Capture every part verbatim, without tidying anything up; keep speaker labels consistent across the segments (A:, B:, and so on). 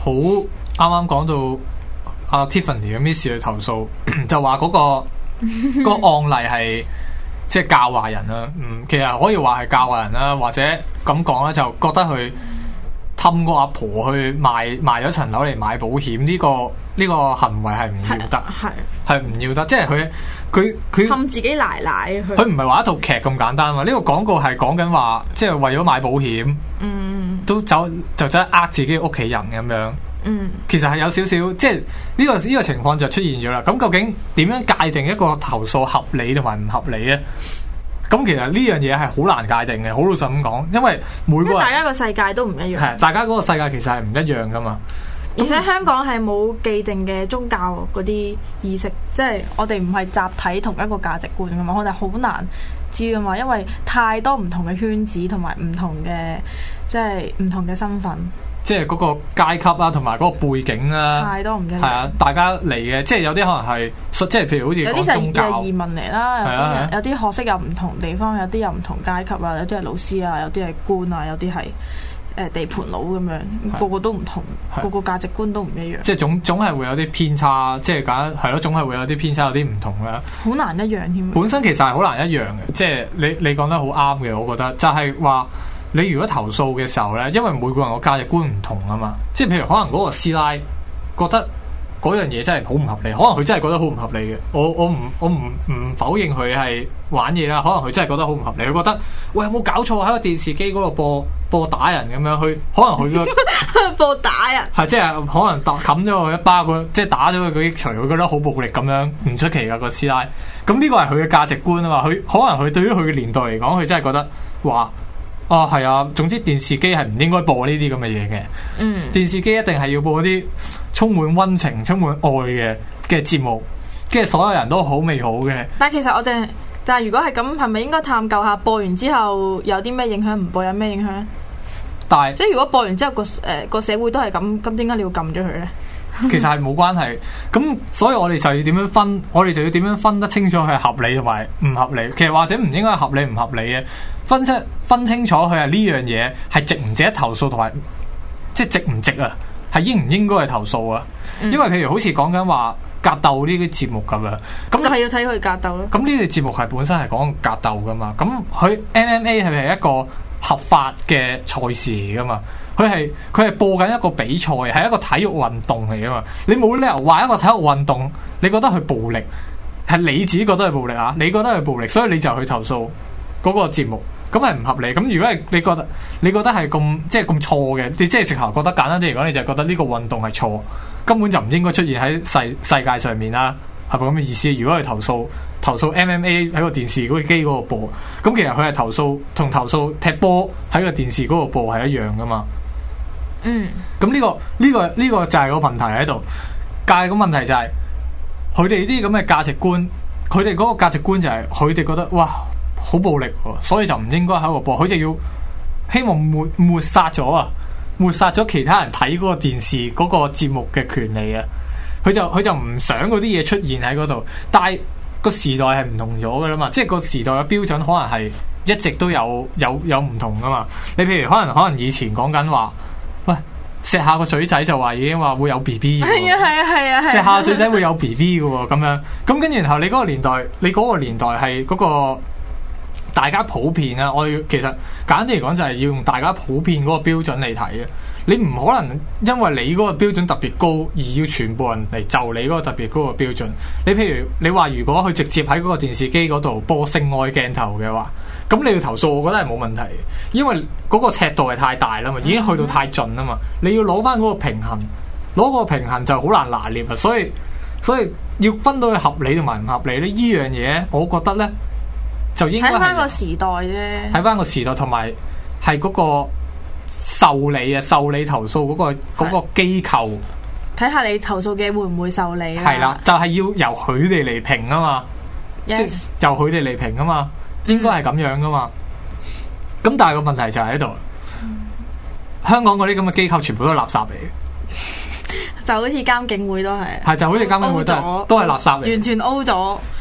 A: 好啱啱講到阿 Tiffany 嘅 Miss 去投訴，就話嗰、嗰個個案例係即係教壞人啦。嗯，其實可以話係教壞人啦，或者咁講啦，就覺得佢氹個阿婆去賣賣咗層樓嚟買保險，呢、呢個呢、呢個行為係唔要得，
B: 係
A: 係唔要得，即係佢佢佢
B: 氹自己奶奶佢。
A: 佢唔係話一套劇咁簡單嘛？呢、呢個廣告係講緊話，即係為咗買保險，
B: 嗯，
A: 都走就真係呃自己屋企人咁樣。
B: 嗯，
A: 其實係有少少，即係呢、這個呢、這個情況就出現咗啦。咁究竟點樣界定一個投訴合理同埋唔合理咧？咁其實呢樣嘢係好難界定嘅，好老實咁講，因為每個人
B: 大家個世界都唔一樣，
A: 係大家嗰個世界其實係唔一樣噶嘛。
B: 而且香港係冇既定嘅宗教嗰啲意識，即係我哋唔係集體同一個價值觀噶嘛，我哋好難知噶嘛，因為太多唔同嘅圈子同埋唔同嘅即係唔同嘅身份。
A: 即係嗰個階級啊，同埋嗰個背景啊，
B: 太多唔一樣。
A: 係啊，大家嚟嘅，即係有啲可能係，即係譬如好似
B: 有啲就
A: 宗教
B: 係移民嚟啦，有啲
A: 係啊
B: 有啲學識又唔同地方，有啲又唔同階級啊，有啲係老師啊，有啲係官啊，有啲係誒地盤佬咁樣，個個都唔同，個個價值觀都唔一樣。
A: 即係總總係會有啲偏差，即係揀係咯，總係會有啲偏差，有啲唔同啦。
B: 好難一樣添。本
A: 身其實係好難一樣嘅，即係你你講得好啱嘅，我覺得就係話。你如果投訴嘅時候咧，因為每個人個價值觀唔同啊嘛，即係譬如可能嗰個師奶覺得嗰樣嘢真係好唔合理，可能佢真係覺得好唔合理嘅。我我唔我唔唔否認佢係玩嘢啦，可能佢真係覺得好唔合理。佢覺得喂，有冇搞錯喺個電視機嗰度播播打人咁樣？佢可能佢個
B: 播打人
A: 係即係可能冚咗佢一巴，佢即係打咗佢嗰啲錘，佢覺得好暴力咁樣，唔出奇噶個師奶。咁呢個係佢嘅價值觀啊嘛。佢可能佢對於佢嘅年代嚟講，佢真係覺得話。啊，係啊！總之電視機係唔應該播呢啲咁嘅嘢嘅。嗯，電視機一定係要播啲充滿溫情、充滿愛嘅嘅節目，跟住所有人都好美好嘅。
B: 但係其實我哋，但係如果係咁，係咪應該探究下播完之後有啲咩影響？唔播有咩影響？
A: 但係
B: 即係如果播完之後個誒個社會都係咁，咁點解你要撳咗佢咧？
A: 其實係冇關係。咁所以我哋就要點樣分？我哋就要點樣分得清楚佢係合理同埋唔合理？其實或者唔應該係合理唔合理嘅。分清分清楚佢係呢樣嘢係值唔值得投訴，同埋即係值唔值啊？係應唔應該去投訴啊？嗯、因為譬如好似講緊話格鬥呢啲節目咁樣，咁
B: 就係要睇佢格鬥咯。
A: 咁呢啲節目係本身係講格鬥噶嘛？咁佢 M M A 係咪係一個合法嘅賽事嚟噶嘛？佢係佢係播緊一個比賽，係一個體育運動嚟噶嘛？你冇理由話一個體育運動，你覺得佢暴力，係你自己覺得係暴力啊？你覺得係暴力，所以你就去投訴嗰個節目。咁係唔合理。咁如果係你覺得你覺得係咁即係咁錯嘅，你即係直頭覺得簡單啲嚟講，你就覺得呢個運動係錯，根本就唔應該出現喺世世界上面啦，係咪咁嘅意思？如果係投訴投訴 M M A 喺個電視嗰個機嗰度播，咁其實佢係投訴同投訴踢波喺個電視嗰度播係一樣噶嘛？嗯。咁呢個呢個呢個就係個問題喺度。但係個問題就係佢哋啲咁嘅價值觀，佢哋嗰個價值觀就係佢哋覺得哇，好暴力，所以就唔應該喺度播，佢就要希望抹抹殺咗啊，抹殺咗其他人睇嗰個電視嗰個節目嘅權利啊，佢就佢就唔想嗰啲嘢出現喺嗰度，但係個時代係唔同咗噶啦嘛，即係個時代嘅標準可能係一直都有有有唔同噶嘛。你譬如可能可能以前講緊話，喂，錫下個嘴仔就話已經話會有 B B，
B: 係啊係啊係啊，
A: 錫下個嘴仔會有 B B 嘅喎，咁樣咁跟住然後你嗰個年代，你嗰個年代係嗰個。大家普遍啊，我哋其實簡單啲嚟講就係要用大家普遍嗰個標準嚟睇嘅。你唔可能因為你嗰個標準特別高而要全部人嚟就你嗰個特別高嘅標準。你譬如你話如果佢直接喺嗰個電視機嗰度播性愛鏡頭嘅話，咁你要投訴，我覺得係冇問題，因為嗰個尺度係太大啦嘛，已經去到太盡啦嘛。你要攞翻嗰個平衡，攞個平衡就好難拿捏啊。所以所以要分到佢合理同埋唔合理咧，依樣嘢我覺得咧。就應該睇
B: 翻個時代啫，
A: 睇翻個時代同埋係嗰個受理啊，受理投訴嗰、嗰個嗰個機構，
B: 睇下你投訴嘅會唔會受理啊？
A: 係啦，就係、係、要由佢哋嚟評啊嘛，yes. 即係由佢哋嚟評啊嘛，應該係咁樣噶嘛。咁、嗯、但係個問題就喺度，嗯、香港嗰啲咁嘅機構全部都係垃圾嚟嘅，
B: 就好似監警會都係，
A: 係就好似監警會都係都係垃圾嚟，
B: 完全 O 咗。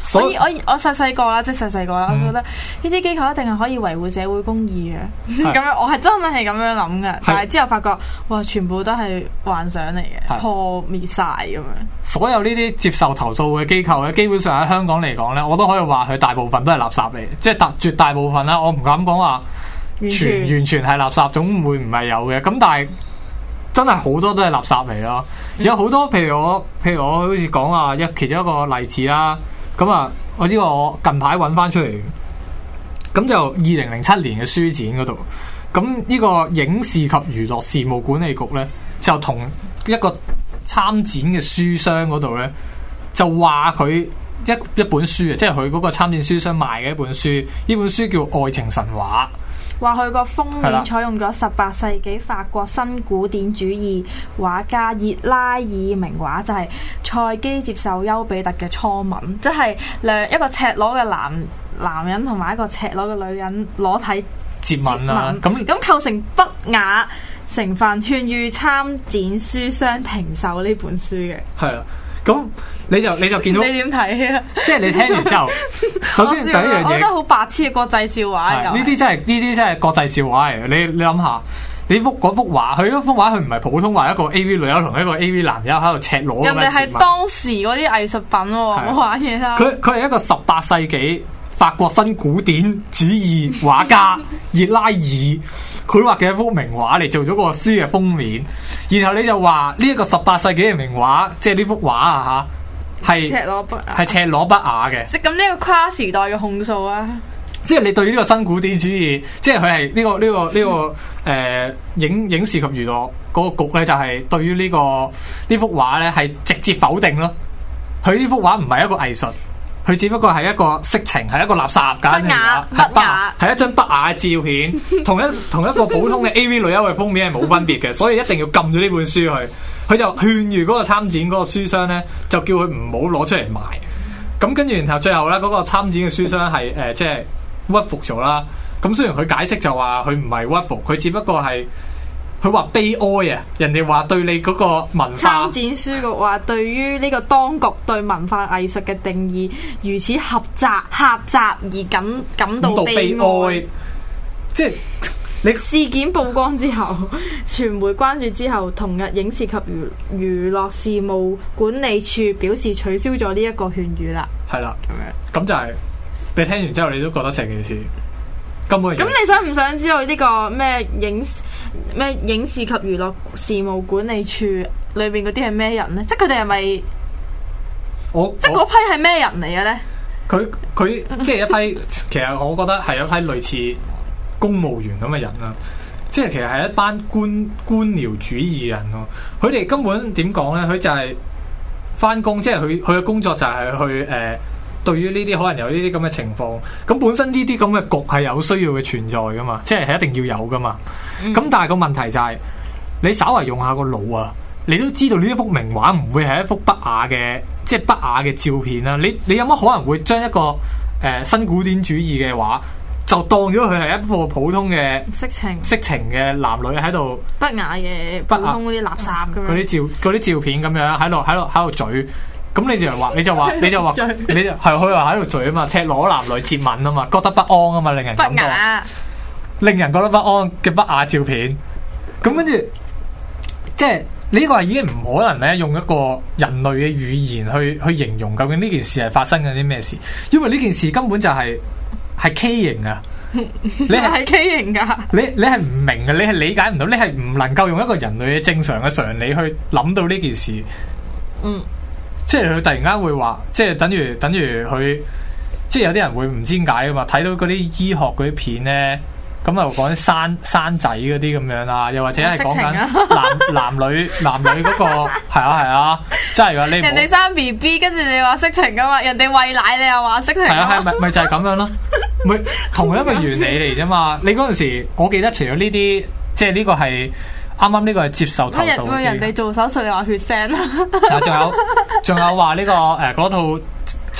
B: 所以我我細細個啦，即係細細個啦，我覺得呢啲機構一定係可以維護社會公義嘅。咁樣我係真係咁樣諗嘅，但係之後發覺哇，全部都係幻想嚟嘅，破滅晒咁樣。
A: 所有呢啲接受投訴嘅機構咧，基本上喺香港嚟講咧，我都可以話佢大部分都係垃圾嚟，即係特絕大部分啦。我唔敢講話全完全係垃圾，總會唔係有嘅。咁但係真係好多都係垃圾嚟咯。有好多譬如我譬如我好似講話一其中一個例子啦。咁啊，我呢個我近排揾翻出嚟，咁就二零零七年嘅書展嗰度，咁呢個影視及娛樂事務管理局咧，就同一個參展嘅書商嗰度咧，就話佢一一本書啊，即係佢嗰個參展書商賣嘅一本書，呢本書叫《愛情神話》。
B: 話佢個封面採用咗十八世紀法國新古典主義畫家熱拉爾名畫，就係、是、塞基接受丘比特嘅初吻，即係兩一個赤裸嘅男男人同埋一個赤裸嘅女人裸體
A: 接吻啦。咁
B: 咁構成不雅成分，勸喻參展書商停售呢本書嘅。
A: 係啦。咁你就你就見到
B: 你點睇啊？
A: 即係你聽完之後，首先第一樣嘢，
B: 我覺得好白痴嘅國際笑話嚟。
A: 呢啲真係呢啲真係國際笑話嚟嘅。你你諗下，你幅嗰幅畫，佢嗰幅畫佢唔係普通話一個 A V 女優同一個 A V 男優喺度赤裸。
B: 人哋係當時嗰啲藝術品喎，唔好玩嘢啦。
A: 佢佢係一個十八世紀法國新古典主義畫家熱拉爾，佢畫嘅一幅名畫嚟做咗個書嘅封面，然後你就話呢一個十八世紀嘅名畫，即係呢幅畫啊吓，係赤裸不雅，係赤裸不雅嘅。即
B: 咁呢個跨時代嘅控訴啊！
A: 即係你對呢個新古典主義，即係佢係呢個呢、這個呢、這個誒、呃、影影視及娛樂嗰個局咧，就係對於呢、這個呢幅畫咧係直接否定咯。佢呢幅畫唔係一個藝術。佢只不過係一個色情，係一個垃圾，簡直係不雅，係一張不雅嘅照片，同一同一個普通嘅 A V 女優嘅封面係冇分別嘅，所以一定要禁咗呢本書去。佢就勸喻嗰個參展嗰個書商咧，就叫佢唔好攞出嚟賣。咁跟住然後最後咧，嗰、嗰個參展嘅書商係誒即係屈服咗啦。咁雖然佢解釋就話佢唔係屈服，佢只不過係。佢話悲哀啊！人哋話對你嗰個文化
B: 參展書局話對於呢個當局對文化藝術嘅定義如此狹窄狹窄而感感到悲哀。悲哀
A: 即係你
B: 事件曝光之後，傳媒關注之後，同日影視及娛娛樂事務管理處表示取消咗呢一個勸喻啦。
A: 係啦，咁樣咁就係、是、你聽完之後，你都覺得成件事根本咁。
B: 你想唔想知道呢個咩影？咩影視及娛樂事務管理處裏邊嗰啲係咩人咧？即係佢哋係咪？我即係嗰批係咩人嚟嘅咧？
A: 佢佢即係一批，其實我覺得係一批類似公務員咁嘅人啦。即係其實係一班官官僚主義人咯。佢哋根本點講咧？佢就係翻工，即係佢佢嘅工作就係去誒、呃，對於呢啲可能有呢啲咁嘅情況，咁本身呢啲咁嘅局係有需要嘅存在噶嘛，即係係一定要有噶嘛。咁、嗯、但係個問題就係、是，你稍為用下個腦啊，你都知道呢一幅名畫唔會係一幅不雅嘅，即係不雅嘅照片啦。你你有乜可能會將一個誒、呃、新古典主義嘅畫，就當咗佢係一個普通嘅
B: 色情
A: 色情嘅男女喺度
B: 不雅嘅普通嗰啲垃圾咁樣，嗰啲
A: 照嗰啲照片咁樣喺度喺度喺度嘴，咁你就話你就話你就話你就係佢話喺度嘴啊嘛，赤裸男女接吻啊嘛，覺得不安啊嘛，令人感覺不雅。令人覺得不安嘅不雅照片，咁跟住，即係呢個係已經唔可能咧，用一個人類嘅語言去去形容究竟呢件事係發生緊啲咩事，因為呢件事根本就係係畸形啊！你係畸形噶，你你係唔明嘅，你係理解唔到，你係唔能夠用一個人類嘅正常嘅常理去諗到呢件事。嗯，即係佢突然間會話，即係等於等於佢，即係有啲人會唔知點解噶嘛？睇到嗰啲醫學嗰啲片咧。咁又講啲生生仔嗰啲咁樣啦，又或者係講緊男男女男女嗰個係啊係啊，真係噶你人哋
B: 生 B B， 跟住你話色情噶嘛，人哋餵奶你又話色情，係
A: 啊係咪咪就係咁樣咯，咪同一個原理嚟啫嘛。你嗰陣時，我記得除咗呢啲，即係呢個係啱啱呢個係接受投訴嘅。
B: 人哋做手術又話血腥啦，
A: 仲有仲有話呢個誒嗰套。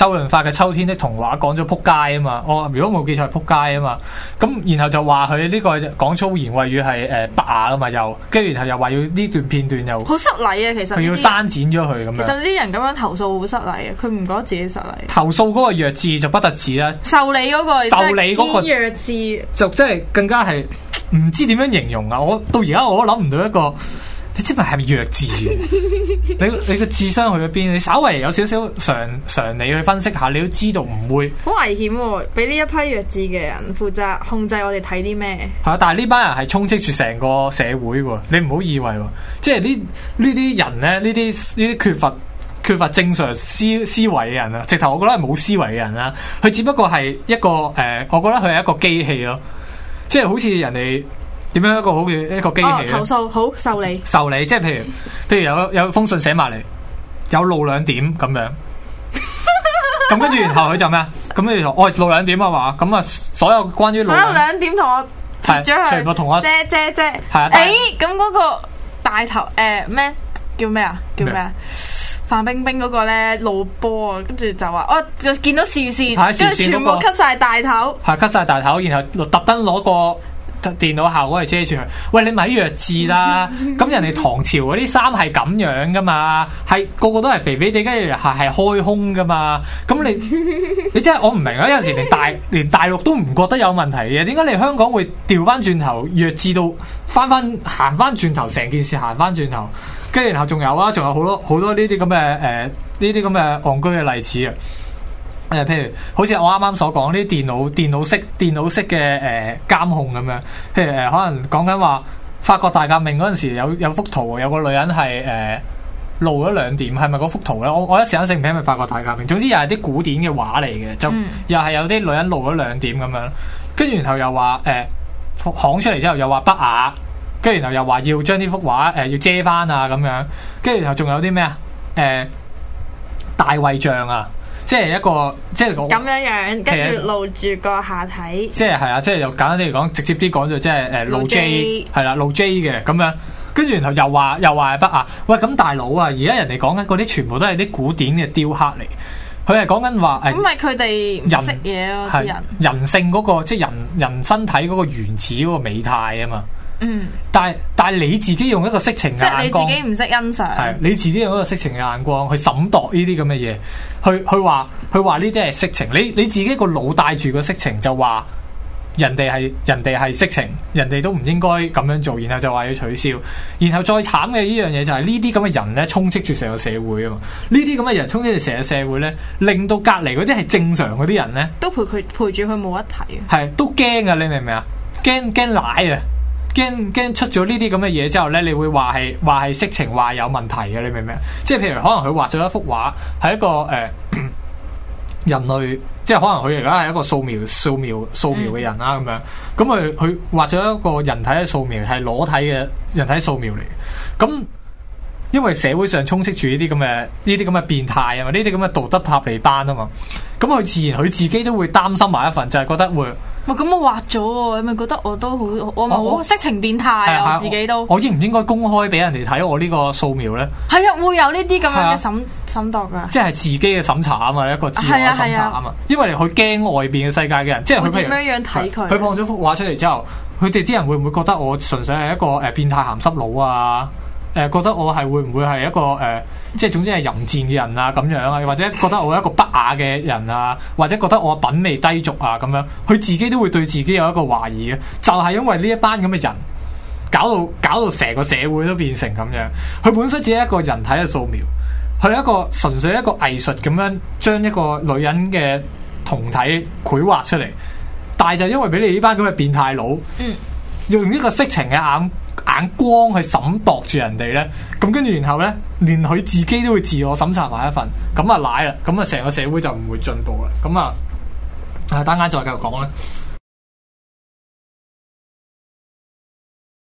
A: 周潤發嘅《秋天的童話》講咗撲街啊嘛，我如果冇記錯係撲街啊嘛，咁然後就話佢呢個講粗言穢語係誒不雅啊嘛，又跟住然後又話要呢段片段又
B: 好失禮啊，其實
A: 佢要刪剪咗佢咁樣。
B: 其實呢啲人咁樣投訴好失禮啊，佢唔覺得自己失禮。
A: 投訴嗰個弱智就不特止啦，
B: 受理嗰個
A: 受理嗰個
B: 弱智
A: 就真係更加係唔知點樣形容啊！我到而家我都諗唔到一個。你知唔知係咪弱智？你你個智商去咗邊？你稍微有少少常常理去分析下，你都知道唔會
B: 好危險喎！俾呢一批弱智嘅人負責控制我哋睇啲咩？
A: 係啊！但係呢班人係充斥住成個社會喎，你唔好以為喎，即係呢呢啲人咧，呢啲呢啲缺乏缺乏正常思思維嘅人啊，直頭我覺得係冇思維嘅人啦。佢只不過係一個誒、呃，我覺得佢係一個機器咯，即係好似人哋。點樣一個好嘅一個機器、哦、
B: 投訴好受理
A: 受理，即係譬如譬如有有封信寫埋嚟，有露兩點咁樣，咁跟住然後佢就咩啊？咁跟住我露兩點啊嘛，咁啊所有關於
B: 所有兩點同我貼咗佢，
A: 全部同我
B: 遮遮遮，係啊！誒咁嗰個大頭誒咩、呃、叫咩啊？叫咩啊？范冰冰嗰個咧露波啊，跟住就話我就見到視線，跟住全部 cut 晒大頭，
A: 係 cut 晒大頭，然後特登攞個。電腦效果嚟遮住佢，喂你咪弱智啦！咁人哋唐朝嗰啲衫係咁樣噶嘛，係個個都係肥肥地，跟住係係開胸噶嘛。咁你你真係我唔明啊！有陣時連大連大陸都唔覺得有問題嘅，點解你香港會調翻轉頭弱智到翻翻行翻轉頭，成件事行翻轉頭？跟住然後仲有啊，仲有好多好多呢啲咁嘅誒呢啲咁嘅戇居嘅例子啊！誒，譬如好似我啱啱所講呢啲電腦電腦式電腦式嘅誒、呃、監控咁樣，譬如誒、呃、可能講緊話法國大革命嗰陣時有有幅圖，有個女人係誒、呃、露咗兩點，係咪嗰幅圖咧？我我一時間醒唔起係咪法國大革命？總之又係啲古典嘅畫嚟嘅，就、嗯、又係有啲女人露咗兩點咁樣，跟住然後又話誒講出嚟之後又話不雅，跟住然後又話要將呢幅畫誒、呃、要遮翻啊咁樣，跟住然後仲有啲咩啊誒大衛像啊！即係一個，即係咁
B: 樣樣，跟住露住個下體。即
A: 係係啊，即係又簡單啲嚟講，直接啲講就即係誒露 J，係啦，露 J 嘅咁樣。跟住然後又話又話係不雅。喂，咁大佬啊，而家人哋講緊嗰啲全部都係啲古典嘅雕刻嚟。佢係講緊話誒，
B: 咁咪佢哋唔識嘢咯，啲人
A: 人性嗰個即係人人身體嗰個原始嗰個美態啊嘛。
B: 嗯，
A: 但係但係你自己用一個色情嘅眼光，
B: 即係你自己唔識欣賞，係
A: 你自己用一個色情嘅眼光去審度呢啲咁嘅嘢，去去話去話呢啲係色情，你你自己個腦帶住個色情就話人哋係人哋係色情，人哋都唔應該咁樣做，然後就話要取消，然後再慘嘅呢樣嘢就係呢啲咁嘅人咧充斥住成個社會啊嘛，呢啲咁嘅人充斥住成個社會咧，令到隔籬嗰啲係正常嗰啲人咧
B: 都陪佢陪住佢冇得睇，
A: 係都驚啊！你明唔明啊？驚驚奶啊！驚驚出咗呢啲咁嘅嘢之後咧，你會話係話係色情，話有問題嘅，你明唔明？即係譬如可能佢畫咗一幅畫，係一個誒、呃、人類，即係可能佢而家係一個素描、素描、素描嘅人啦咁樣。咁佢佢畫咗一個人體嘅素描，係裸體嘅人體素描嚟嘅。咁因為社會上充斥住呢啲咁嘅呢啲咁嘅變態啊嘛，呢啲咁嘅道德塔利班啊嘛。咁佢自然佢自己都會擔心埋一份，就係、是、覺得會。
B: 哇！咁我畫咗喎，你咪覺得我都好，我冇色情變態啊！我，我自己都，
A: 我應唔應該公開俾人哋睇我呢個素描咧？
B: 係啊，會有呢啲咁樣嘅審審度噶，
A: 即係自己嘅審查啊嘛，一個自我審查啊嘛。因為佢驚外邊嘅世界嘅人，即係佢
B: 點樣樣睇佢？
A: 佢放咗幅畫出嚟之後，佢哋啲人會唔會覺得我純粹係一個誒變態鹹濕佬啊？誒、呃，覺得我係會唔會係一個誒、呃，即係總之係淫賤嘅人啊咁樣啊，或者覺得我係一個不雅嘅人啊，或者覺得我品味低俗啊咁樣，佢自己都會對自己有一個懷疑嘅，就係、是、因為呢一班咁嘅人，搞到搞到成個社會都變成咁樣。佢本身只係一個人體嘅素描，佢係一個純粹一個藝術咁樣將一個女人嘅胴體繪畫出嚟，但係就因為俾你呢班咁嘅變態佬，嗯，用一個色情嘅眼眼光去審度住人哋咧，咁跟住然後咧，連佢自己都會自我審查埋一份，咁啊奶啦，咁啊成個社會就唔會進步啦，咁啊，啊等間再繼續講咧。